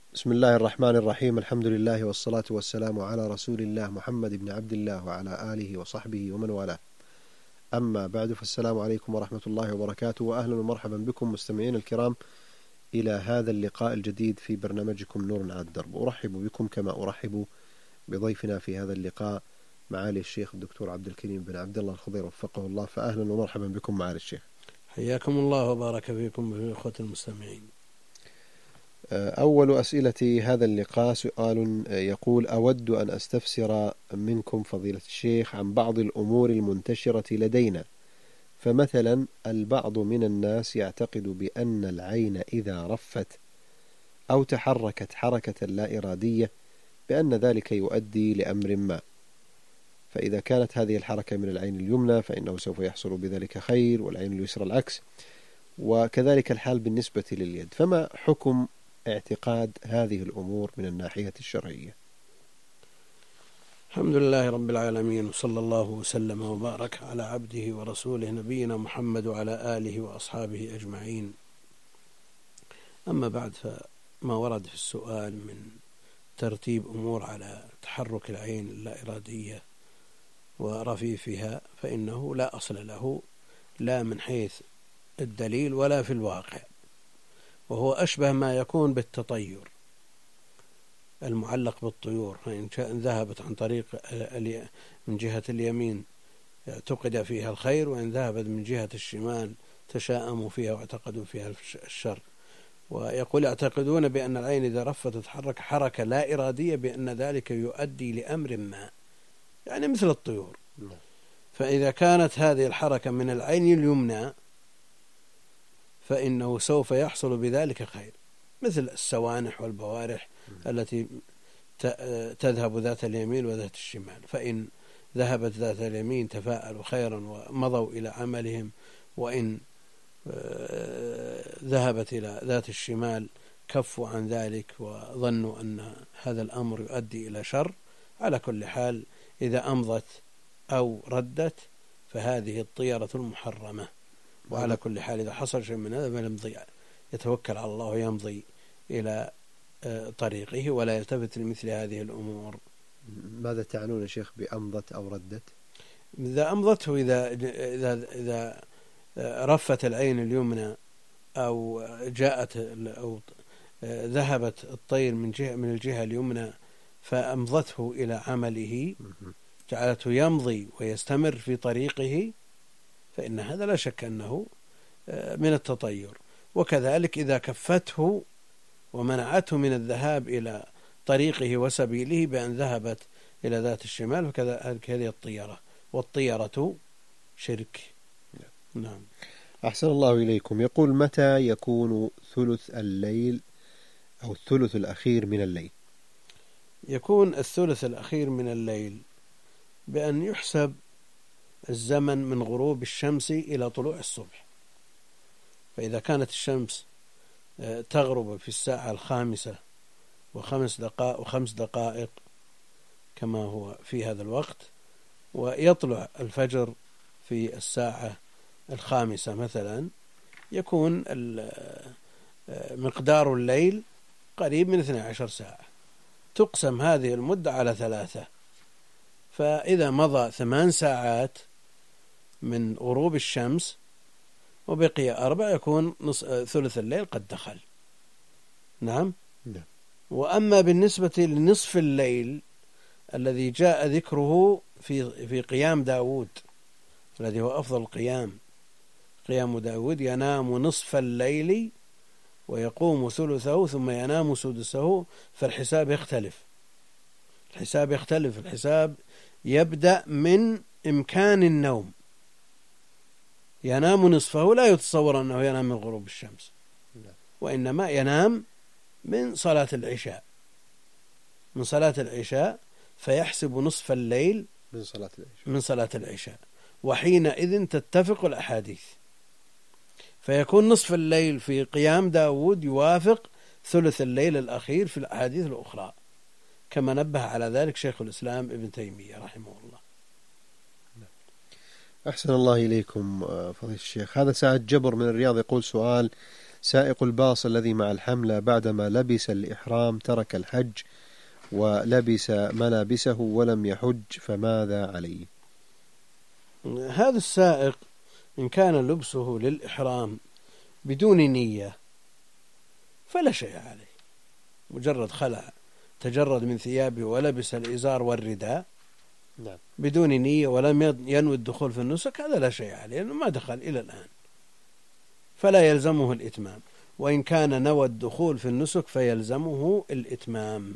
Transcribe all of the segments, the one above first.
بسم الله الرحمن الرحيم. الحمد لله والصلاة والسلام على رسول الله محمد بن عبد الله وعلى آله وصحبه ومن والاه. أما بعد، فالسلام عليكم ورحمة الله وبركاته، وأهلا ومرحبا بكم مستمعين الكرام إلى هذا اللقاء الجديد في برنامجكم نور على الدرب. أرحب بكم كما أرحب بضيفنا في هذا اللقاء معالي الشيخ الدكتور عبد الكريم بن عبد الله الخضير وفقه الله. فأهلا ومرحبا بكم معالي الشيخ. حياكم الله وبارك فيكم بالإخوة المستمعين. أول أسئلة هذا اللقاء سؤال يقول: أود أن أستفسر منكم فضيلة الشيخ عن بعض الأمور المنتشرة لدينا. فمثلا البعض من الناس يعتقد بأن العين إذا رفت أو تحركت حركة لا إرادية بأن ذلك يؤدي لأمر ما، فإذا كانت هذه الحركة من العين اليمنى فإنه سوف يحصل بذلك خير، والعين اليسرى العكس، وكذلك الحال بالنسبة لليد. فما حكم اعتقاد هذه الأمور من الناحية الشرعية؟ الحمد لله رب العالمين، وصلى الله وسلم وبارك على عبده ورسوله نبينا محمد وعلى آله وأصحابه أجمعين. أما بعد، فما ورد في السؤال من ترتيب أمور على تحرك العين اللا إرادية ورفيفها فإنه لا أصل له، لا من حيث الدليل ولا في الواقع، وهو أشبه ما يكون بالتطير المعلق بالطيور. فإن ذهبت عن طريق من جهة اليمين اعتقد فيها الخير، وإن ذهبت من جهة الشمال تشاءموا فيها واعتقدوا فيها الشر. ويقول: يعتقدون بأن العين إذا رفت تتحرك حركة لا إرادية بأن ذلك يؤدي لأمر ما، يعني مثل الطيور. فإذا كانت هذه الحركة من العين اليمنى فإنه سوف يحصل بذلك خير، مثل السوانح والبوارح التي تذهب ذات اليمين وذات الشمال. فإن ذهبت ذات اليمين تفاءلوا خيرا ومضوا إلى عملهم، وإن ذهبت إلى ذات الشمال كفوا عن ذلك وظنوا أن هذا الأمر يؤدي إلى شر. على كل حال، إذا أمضت أو ردت فهذه الطيرة المحرمة. وعلى كل حال إذا حصل شيء من هذا فيمضي، يتوكل على الله ويمضي إلى طريقه ولا يلتفت لمثل هذه الأمور. ماذا تعنون يا شيخ بأمضت أو ردت؟ إذا أمضته، إذا رفت العين اليمنى أو جاءت أو ذهبت الطير من الجهة اليمنى فأمضته إلى عمله، جعلته يمضي ويستمر في طريقه، فإن هذا لا شك أنه من التطير. وكذلك إذا كفته ومنعته من الذهاب إلى طريقه وسبيله بأن ذهبت إلى ذات الشمال، فكذلك هذه الطيرة، والطيرة شرك. نعم. أحسن الله إليكم. يقول: متى يكون ثلث الليل أو الثلث الأخير من الليل؟ يكون الثلث الأخير من الليل بأن يحسب الزمن من غروب الشمس إلى طلوع الصبح. فإذا كانت الشمس تغرب في الساعة 5:05 كما هو في هذا الوقت، ويطلع الفجر في الساعة 5 مثلا، يكون مقدار الليل قريب من 12 ساعة. تقسم هذه المدة على 3، فإذا مضى 8 ساعات من غروب الشمس وبقي 4 يكون ثلث الليل قد دخل. نعم. وأما بالنسبة لنصف الليل الذي جاء ذكره في قيام داود، الذي هو أفضل قيام داود: ينام نصف الليل ويقوم ثلثه ثم ينام سدسه. فالحساب يختلف. الحساب يبدأ من إمكان النوم. ينام نصفه لا يتصور أنه ينام من غروب الشمس، وإنما ينام من صلاة العشاء، فيحسب نصف الليل من صلاة العشاء، وحينئذ تتفق الأحاديث، فيكون نصف الليل في قيام داود يوافق ثلث الليل الأخير في الأحاديث الأخرى، كما نبه على ذلك شيخ الإسلام ابن تيمية رحمه الله. أحسن الله إليكم فضيلة الشيخ. هذا سعد جبر من الرياض يقول: سؤال: سائق الباص الذي مع الحملة بعدما لبس الإحرام ترك الحج ولبس ملابسه ولم يحج، فماذا عليه؟ هذا السائق إن كان لبسه للإحرام بدون نية فلا شيء عليه، مجرد خلع تجرد من ثيابه ولبس الإزار والرداء بدون نية ولم ينوي الدخول في النسك، هذا لا شيء عليه لأنه ما دخل إلى الآن، فلا يلزمه الإتمام. وإن كان نوى الدخول في النسك فيلزمه الإتمام.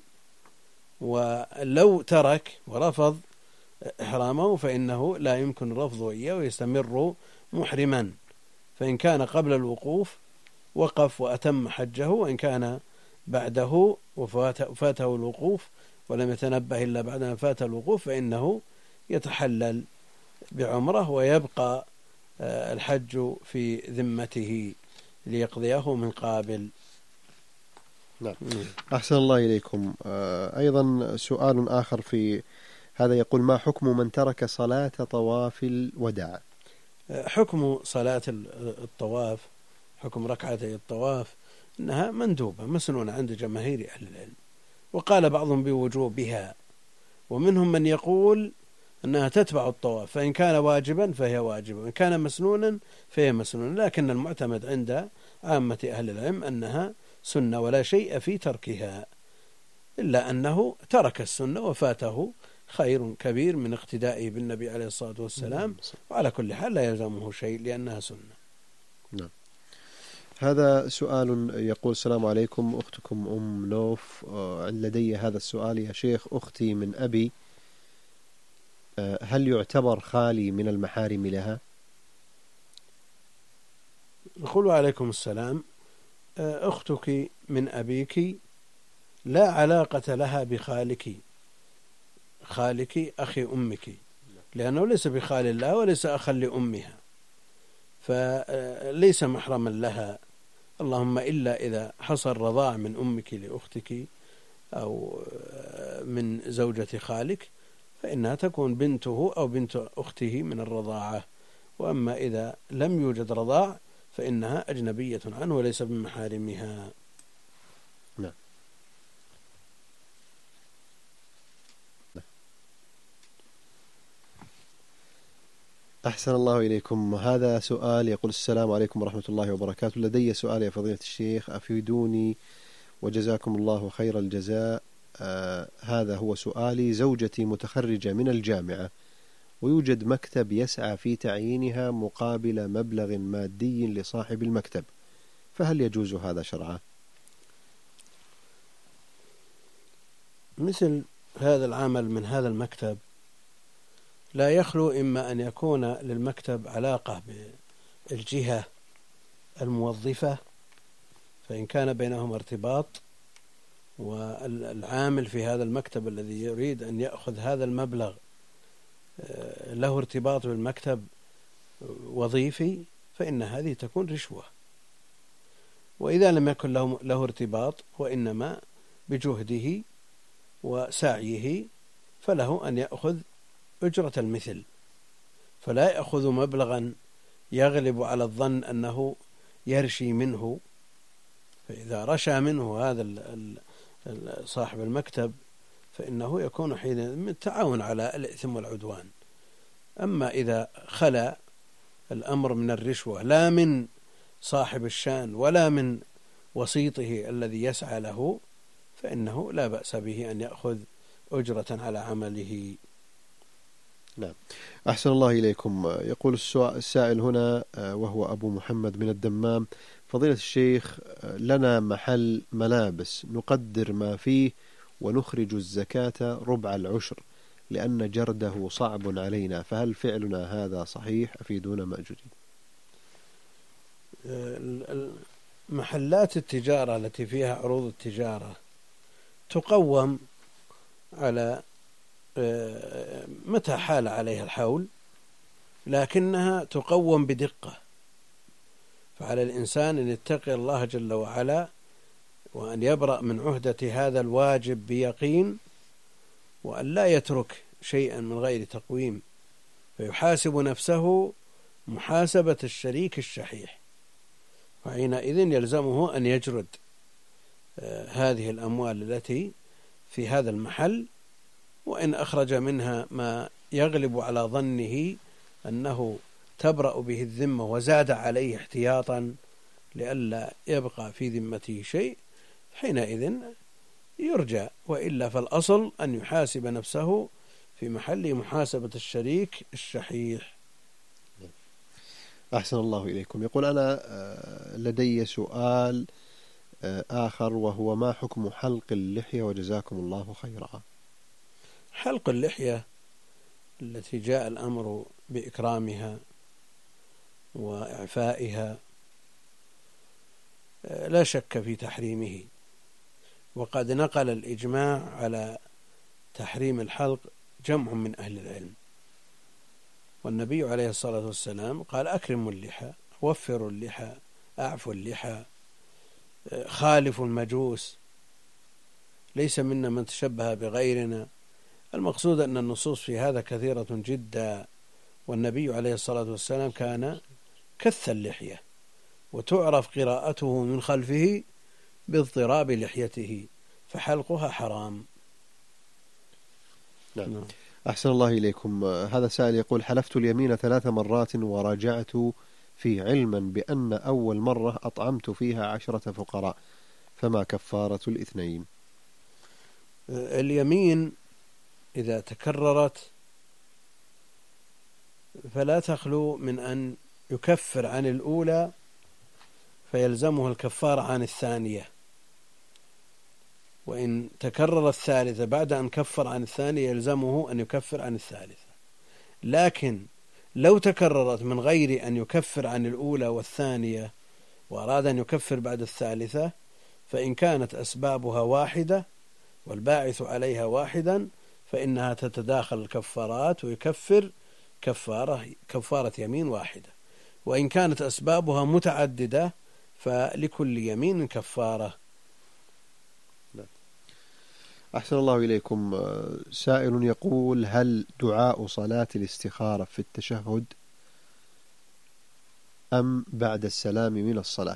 ولو ترك ورفض إحرامه فإنه لا يمكن رفضه إياه ويستمر محرما. فإن كان قبل الوقوف وقف وأتم حجه، وإن كان بعده وفاته الوقوف ولم يتنبه إلا بعدما فات الوقوف فإنه يتحلل بعمره ويبقى الحج في ذمته ليقضيه من قابل. نعم. أحسن الله إليكم. أيضا سؤال آخر في هذا يقول: ما حكم من ترك صلاة طواف الوداع؟ حكم صلاة الطواف، حكم ركعتي الطواف أنها مندوبة مسنونة عند جماهير أهل العلم، وقال بعضهم بوجوبها، ومنهم من يقول أنها تتبع الطواف، فإن كان واجبا فهي واجبة، وإن كان مسنونا فهي مسنونة، لكن المعتمد عند عامة أهل العلم أنها سنة ولا شيء في تركها، إلا أنه ترك السنة وفاته خير كبير من اقتدائه بالنبي عليه الصلاة والسلام، وعلى كل حال لا يلزمه شيء لأنها سنة. نعم. هذا سؤال يقول: السلام عليكم، أختكم أم نوف، لدي هذا السؤال يا شيخ. أختي من أبي، هل يعتبر خالي من المحارم لها؟ نقول عليكم السلام. أختك من أبيك لا علاقة لها بخالك، خالك أخي أمك، لأنه ليس بخال الله وليس أخا لأمها، فليس محرما لها، اللهم إلا إذا حصل رضاع من أمك لأختك أو من زوجة خالك فإنها تكون بنته أو بنت أخته من الرضاعة، وأما إذا لم يوجد رضاع فإنها أجنبية عنه وليس من محارمها. نعم. أحسن الله إليكم. هذا سؤال يقول: السلام عليكم ورحمة الله وبركاته، لدي سؤال يا فضيلة الشيخ، أفيدوني وجزاكم الله خير الجزاء. هذا هو سؤالي: زوجتي متخرجة من الجامعة ويوجد مكتب يسعى في تعيينها مقابل مبلغ مادي لصاحب المكتب، فهل يجوز هذا شرعا؟ مثل هذا العمل من هذا المكتب لا يخلو إما أن يكون للمكتب علاقة بالجهة الموظفة، فإن كان بينهم ارتباط والعامل في هذا المكتب الذي يريد أن يأخذ هذا المبلغ له ارتباط بالمكتب وظيفي فإن هذه تكون رشوة. وإذا لم يكن له ارتباط وإنما بجهده وسعيه فله أن يأخذ أجرة المثل، فلا يأخذ مبلغا يغلب على الظن أنه يرشي منه، فإذا رشى منه هذا صاحب المكتب فإنه يكون حينئذ من التعاون على الإثم والعدوان. أما إذا خلا الأمر من الرشوة لا من صاحب الشأن ولا من وسيطه الذي يسعى له فإنه لا بأس به أن يأخذ أجرة على عمله. نعم. أحسن الله إليكم. يقول السائل هنا وهو أبو محمد من الدمام: فضيلة الشيخ، لنا محل ملابس نقدر ما فيه ونخرج الزكاة ربع العشر لأن جرده صعب علينا، فهل فعلنا هذا صحيح؟ أفيدونا مأجورين. محلات التجارة التي فيها عروض التجارة تقوم على متى حال عليها الحول، لكنها تقوم بدقة، فعلى الإنسان أن يتقي الله جل وعلا وأن يبرأ من عهدة هذا الواجب بيقين، وأن لا يترك شيئا من غير تقويم، فيحاسب نفسه محاسبة الشريك الشحيح، وحينئذ يلزمه أن يجرد هذه الأموال التي في هذا المحل، وإن أخرج منها ما يغلب على ظنه أنه تبرأ به الذمة وزاد عليه احتياطا لئلا يبقى في ذمته شيء، حينئذ يرجى، وإلا فالأصل أن يحاسب نفسه في محل محاسبة الشريك الشحيح. أحسن الله إليكم. يقول أنا لدي سؤال آخر، وهو ما حكم حلق اللحية وجزاكم الله خيرا؟ حلق اللحية التي جاء الأمر بإكرامها وإعفائها لا شك في تحريمه، وقد نقل الإجماع على تحريم الحلق جمع من أهل العلم، والنبي عليه الصلاة والسلام قال: أكرموا اللحى، وفروا اللحى، أعفوا اللحى، خالفوا المجوس، ليس منا من تشبه بغيرنا. المقصود أن النصوص في هذا كثيرة جدا، والنبي عليه الصلاة والسلام كان كث اللحية، وتعرف قراءته من خلفه باضطراب لحيته، فحلقها حرام. نعم. أحسن الله إليكم. هذا سائل يقول: حلفت اليمين 3 مرات ورجعت في علما بأن أول مرة أطعمت فيها 10 فقراء، فما كفارة الاثنين؟ اليمين إذا تكررت فلا تخلو من أن يكفر عن الأولى فيلزمه الكفار عن الثانية، وإن تكرر الثالثة بعد أن كفر عن الثانية يلزمه أن يكفر عن الثالثة. لكن لو تكررت من غير أن يكفر عن الأولى والثانية وأراد أن يكفر بعد الثالثة، فإن كانت أسبابها واحدة والباعث عليها واحدا فإنها تتداخل الكفارات ويكفر كفارة يمين واحدة، وإن كانت أسبابها متعددة فلكل يمين كفارة. أحسن الله إليكم. سائل يقول: هل دعاء صلاة الاستخارة في التشهد أم بعد السلام من الصلاة؟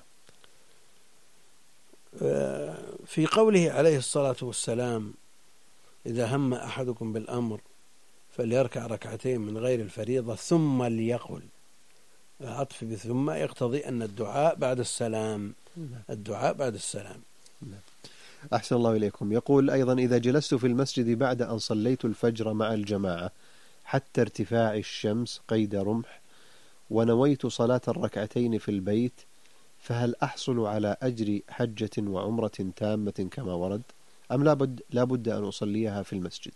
في قوله عليه الصلاة والسلام: إذا هم أحدكم بالأمر فليركع ركعتين من غير الفريضة ثم ليقل، العطف بثم يقتضي أن الدعاء بعد السلام، الدعاء بعد السلام. أحسن الله إليكم. يقول أيضا: إذا جلست في المسجد بعد أن صليت الفجر مع الجماعة حتى ارتفاع الشمس قيد رمح ونويت صلاة الركعتين في البيت، فهل أحصل على أجر حجة وعمرة تامة كما ورد، أم لابد أن أصليها في المسجد؟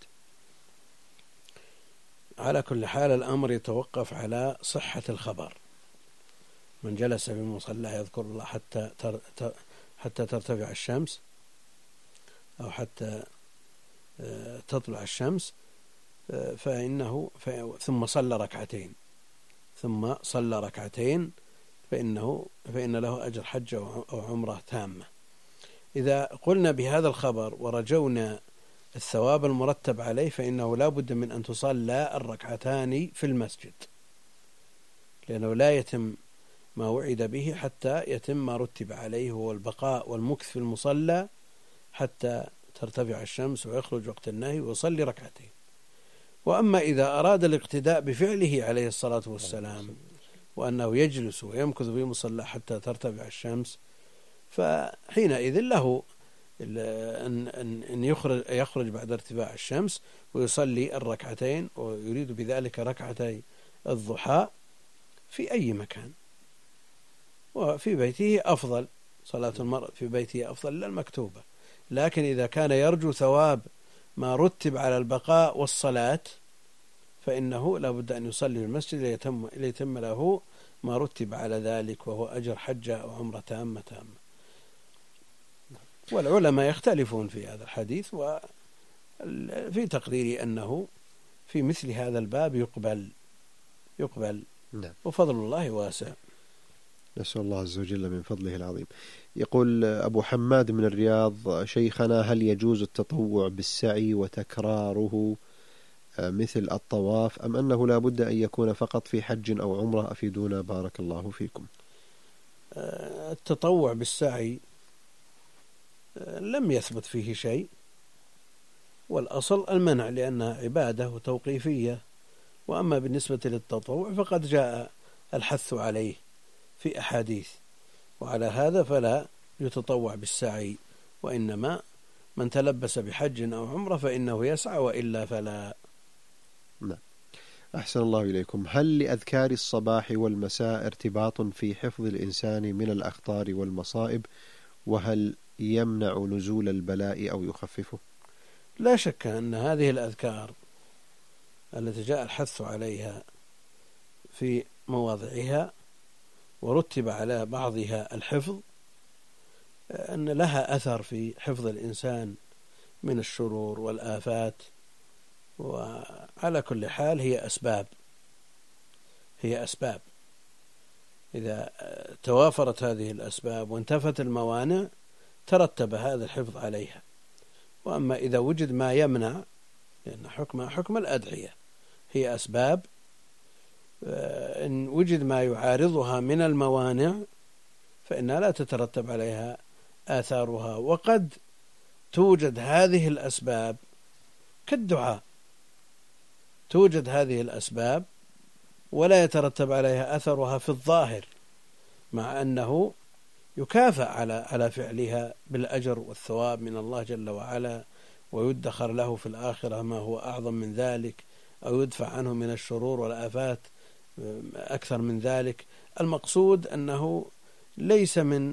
على كل حال الأمر يتوقف على صحة الخبر. من جلس في المصلى يذكر الله حتى ترتفع الشمس أو حتى تطلع الشمس ثم صلى ركعتين فإن له أجر حجة أو عمرة تامة. إذا قلنا بهذا الخبر ورجونا الثواب المرتب عليه فإنه لا بد من أن تصلى الركعتان في المسجد، لأنه لا يتم ما وعد به حتى يتم ما رتب عليه، هو البقاء والمكث في المصلى حتى ترتفع الشمس ويخرج وقت النهي ويصلي ركعتين. وأما إذا أراد الاقتداء بفعله عليه الصلاة والسلام وأنه يجلس ويمكث في مصلى حتى ترتفع الشمس، فحينئذ له أن يخرج بعد ارتفاع الشمس ويصلي الركعتين، ويريد بذلك ركعتي الضحى في أي مكان، وفي بيته أفضل، صلاة المرء في بيته أفضل للمكتوبة. لكن إذا كان يرجو ثواب ما رتب على البقاء والصلاة فإنه لا بد أن يصلي في المسجد ليتم له ما رتب على ذلك، وهو أجر حجة أو عمرة تامة. والعلماء يختلفون في هذا الحديث، وفي تقديري أنه في مثل هذا الباب يقبل. نعم. وفضل الله واسع. نسأل الله عز وجل من فضله العظيم. يقول أبو حماد من الرياض: شيخنا، هل يجوز التطوع بالسعي وتكراره مثل الطواف، أم أنه لا بد أن يكون فقط في حج أو عمرة؟ أفيدونا بارك الله فيكم. التطوع بالسعي لم يثبت فيه شيء، والأصل المنع لأنها عبادة وتوقيفية. وأما بالنسبة للتطوع فقد جاء الحث عليه في أحاديث، وعلى هذا فلا يتطوع بالسعي، وإنما من تلبس بحج أو عمرة فإنه يسعى، وإلا فلا. نعم. أحسن الله إليكم. هل لأذكار الصباح والمساء ارتباط في حفظ الإنسان من الأخطار والمصائب، وهل يمنع نزول البلاء أو يخففه؟ لا شك أن هذه الأذكار التي جاء الحث عليها في مواضعها ورتب على بعضها الحفظ، أن لها أثر في حفظ الإنسان من الشرور والآفات. وعلى كل حال هي أسباب إذا توافرت هذه الأسباب وانتفت الموانع ترتب هذا الحفظ عليها. وأما إذا وجد ما يمنع، لأن حكم الأدعية هي أسباب، إن وجد ما يعارضها من الموانع فإنها لا تترتب عليها آثارها. وقد توجد هذه الأسباب كالدعاء، توجد هذه الأسباب ولا يترتب عليها أثرها في الظاهر، مع أنه يكافأ على فعلها بالأجر والثواب من الله جل وعلا، ويدخر له في الآخرة ما هو أعظم من ذلك، أو يدفع عنه من الشرور والآفات أكثر من ذلك. المقصود أنه ليس من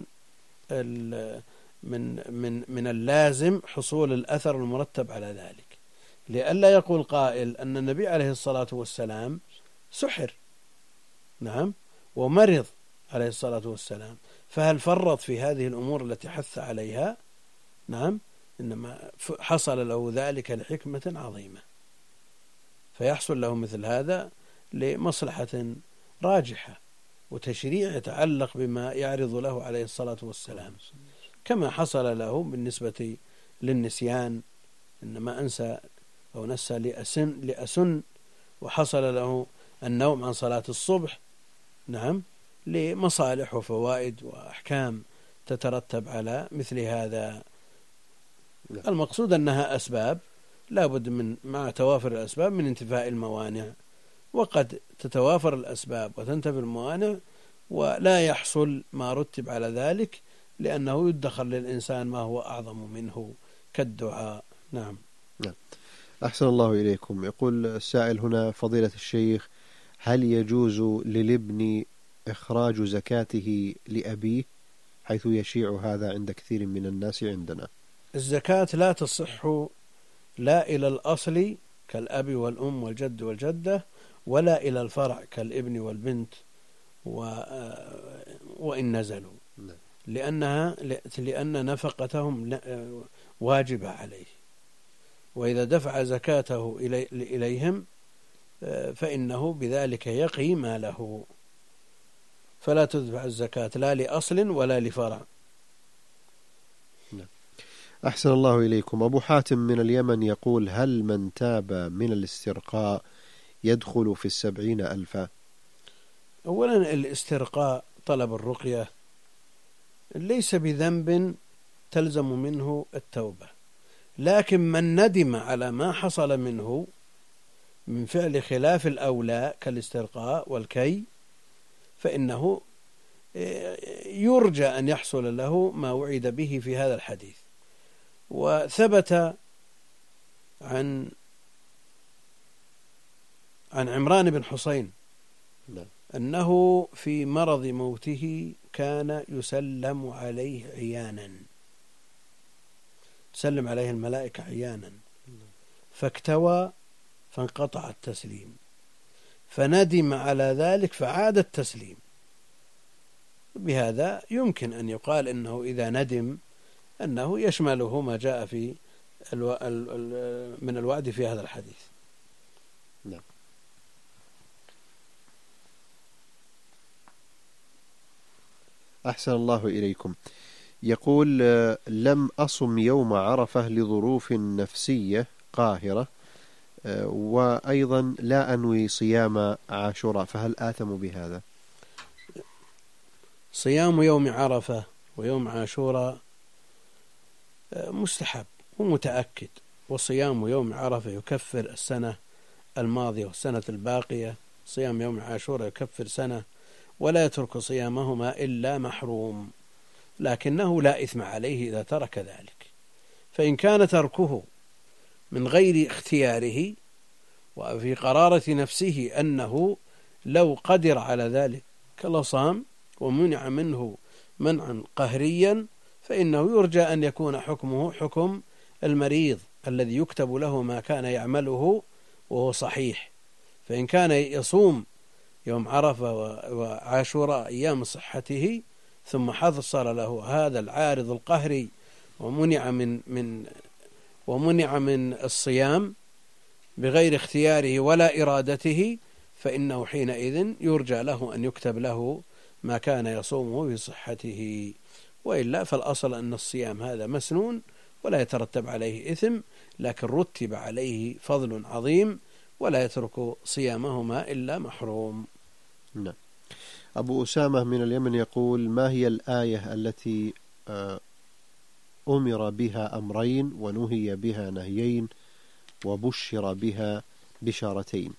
اللازم حصول الأثر المرتب على ذلك، لئلا يقول قائل أن النبي عليه الصلاة والسلام سحر، نعم، ومرض عليه الصلاة والسلام، فهل فرط في هذه الأمور التي حث عليها؟ نعم، إنما حصل له ذلك لحكمة عظيمة، فيحصل له مثل هذا لمصلحة راجحة وتشريع يتعلق بما يعرض له عليه الصلاة والسلام، كما حصل له بالنسبة للنسيان، إنما أنسى أو نسى لأسن، وحصل له النوم عن صلاة الصبح، نعم، لمصالح وفوائد وأحكام تترتب على مثل هذا. المقصود أنها أسباب لابد من مع توافر الأسباب من انتفاء الموانع، وقد تتوافر الأسباب وتنتفي الموانع ولا يحصل ما رتب على ذلك، لأنه يدخر للإنسان ما هو أعظم منه كالدعاء. نعم. أحسن الله إليكم. يقول السائل هنا: فضيلة الشيخ، هل يجوز للابن إخراج زكاته لأبيه، حيث يشيع هذا عند كثير من الناس عندنا؟ الزكاة لا تصح لا إلى الأصل كالأب والأم والجد والجدة، ولا إلى الفرع كالابن والبنت وإن نزلوا، لأن نفقتهم واجبة عليه، وإذا دفع زكاته إليهم فإنه بذلك يقي ماله، فلا تدفع الزكاة لا لأصل ولا لفرع. أحسن الله إليكم. أبو حاتم من اليمن يقول: هل من تاب من الاسترقاء يدخل في 70,000؟ أولا، الاسترقاء طلب الرقية ليس بذنب تلزم منه التوبة، لكن من ندم على ما حصل منه من فعل خلاف الأولى كالاسترقاء والكي فإنه يرجى أن يحصل له ما وعد به في هذا الحديث. وثبت عن عمران بن حسين أنه في مرض موته كان يسلم عليه عيانا، تسلم عليه الملائكة عيانا، فاكتوى فانقطع التسليم، فندم على ذلك فعاد التسليم. بهذا يمكن أن يقال إنه إذا ندم أنه يشمله ما جاء في من الوعد في هذا الحديث. نعم. أحسن الله إليكم. يقول: لم أصم يوم عرفة لظروف نفسية قاهرة، وأيضا لا أنوي صيام عاشوراء، فهل آثم بهذا؟ صيام يوم عرفة ويوم عاشوراء مستحب ومتأكد، وصيام يوم عرفة يكفر السنة الماضية والسنة الباقية، صيام يوم عاشوراء يكفر سنة، ولا يترك صيامهما إلا محروم، لكنه لا إثم عليه إذا ترك ذلك. فإن كان تركه من غير اختياره وفي قرارة نفسه أنه لو قدر على ذلك لصام ومنع منه منعا قهريا، فإنه يرجى أن يكون حكمه حكم المريض الذي يكتب له ما كان يعمله وهو صحيح. فإن كان يصوم يوم عرفة وعاشوراء أيام صحته ثم حصل له هذا العارض القهري ومنع من الصيام بغير اختياره ولا إرادته، فإنه حينئذ يرجى له أن يكتب له ما كان يصومه في صحته، وإلا فالأصل أن الصيام هذا مسنون ولا يترتب عليه إثم، لكن رتب عليه فضل عظيم ولا يترك صيامهما إلا محروم. نعم. أبو أسامة من اليمن يقول: ما هي الآية التي أمر بها أمرين ونهي بها نهيين وبشر بها بشارتين؟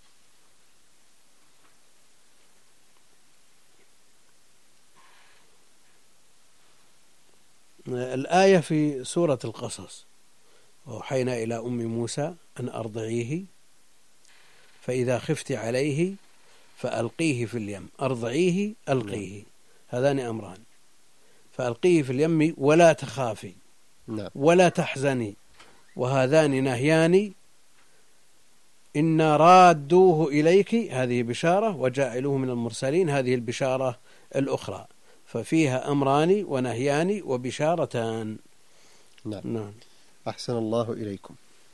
الآية في سورة القصص: وأوحينا إلى أم موسى أن أرضعيه فإذا خفت عليه فألقيه في اليم. أرضعيه ألقيه، هذان أمران، فألقيه في اليم ولا تخافي ولا تحزني، وهذان نهيان. إنا رادوه إليك، هذه بشارة، وجاعلوه من المرسلين، هذه البشارة الأخرى، ففيها أمران ونهيان وبشارتان. نعم. أحسن الله إليكم.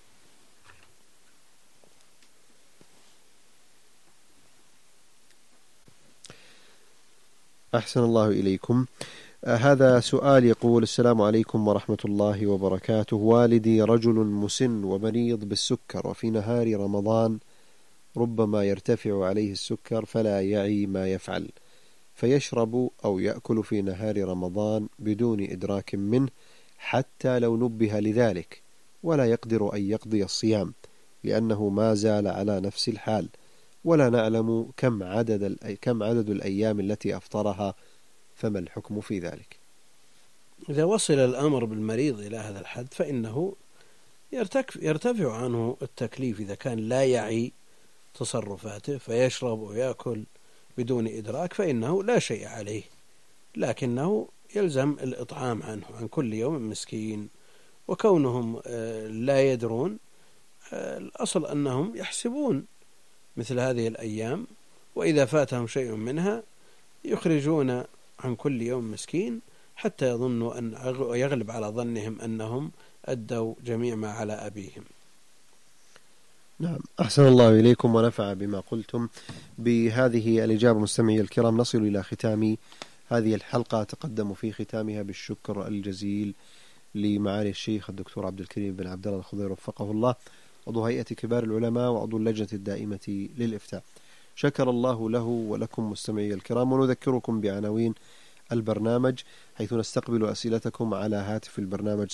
أحسن الله إليكم. هذا سؤال يقول: السلام عليكم ورحمة الله وبركاته. والدي رجل مسن ومريض بالسكر، وفي نهار رمضان ربما يرتفع عليه السكر فلا يعي ما يفعل، فيشرب أو يأكل في نهار رمضان بدون إدراك منه حتى لو نبه لذلك، ولا يقدر أن يقضي الصيام لأنه ما زال على نفس الحال، ولا نعلم كم عدد الأيام التي أفطرها، فما الحكم في ذلك؟ إذا وصل الأمر بالمريض إلى هذا الحد فإنه يرتفع عنه التكليف. إذا كان لا يعي تصرفاته فيشرب ويأكل بدون إدراك فإنه لا شيء عليه، لكنه يلزم الإطعام عنه عن كل يوم مسكين. وكونهم لا يدرون، الأصل أنهم يحسبون مثل هذه الأيام، وإذا فاتهم شيء منها يخرجون عن كل يوم مسكين حتى يظنوا أن يغلب على ظنهم أنهم أدوا جميع ما على أبيهم. نعم. أحسن الله إليكم ونفع بما قلتم. بهذه الإجابة مستمعي الكرام نصل إلى ختام هذه الحلقة. تقدم في ختامها بالشكر الجزيل لمعالي الشيخ الدكتور عبد الكريم بن عبد الله الخضير وفقه الله، عضو هيئة كبار العلماء وعضو اللجنة الدائمة للإفتاء. شكر الله له ولكم مستمعي الكرام. ونذكركم بعناوين البرنامج، حيث نستقبل أسئلتكم على هاتف البرنامج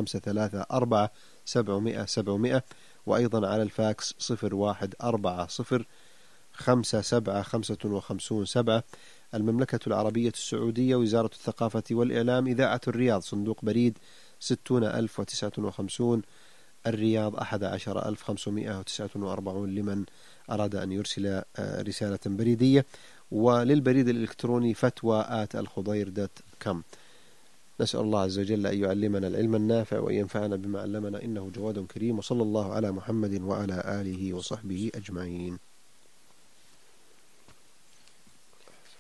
0534 وأيضا على الفاكس 0140575557. المملكة العربية السعودية، وزارة الثقافة والإعلام، إذاعة الرياض، صندوق بريد 60059 الرياض 11549 لمن أراد أن يرسل رسالة بريدية، وللبريد الإلكتروني فتوى@الخضير.com. نسأل الله عز وجل أن يعلمنا العلم النافع وأن ينفعنا بما علمنا، إنه جواد كريم. وصلى الله على محمد وعلى آله وصحبه أجمعين.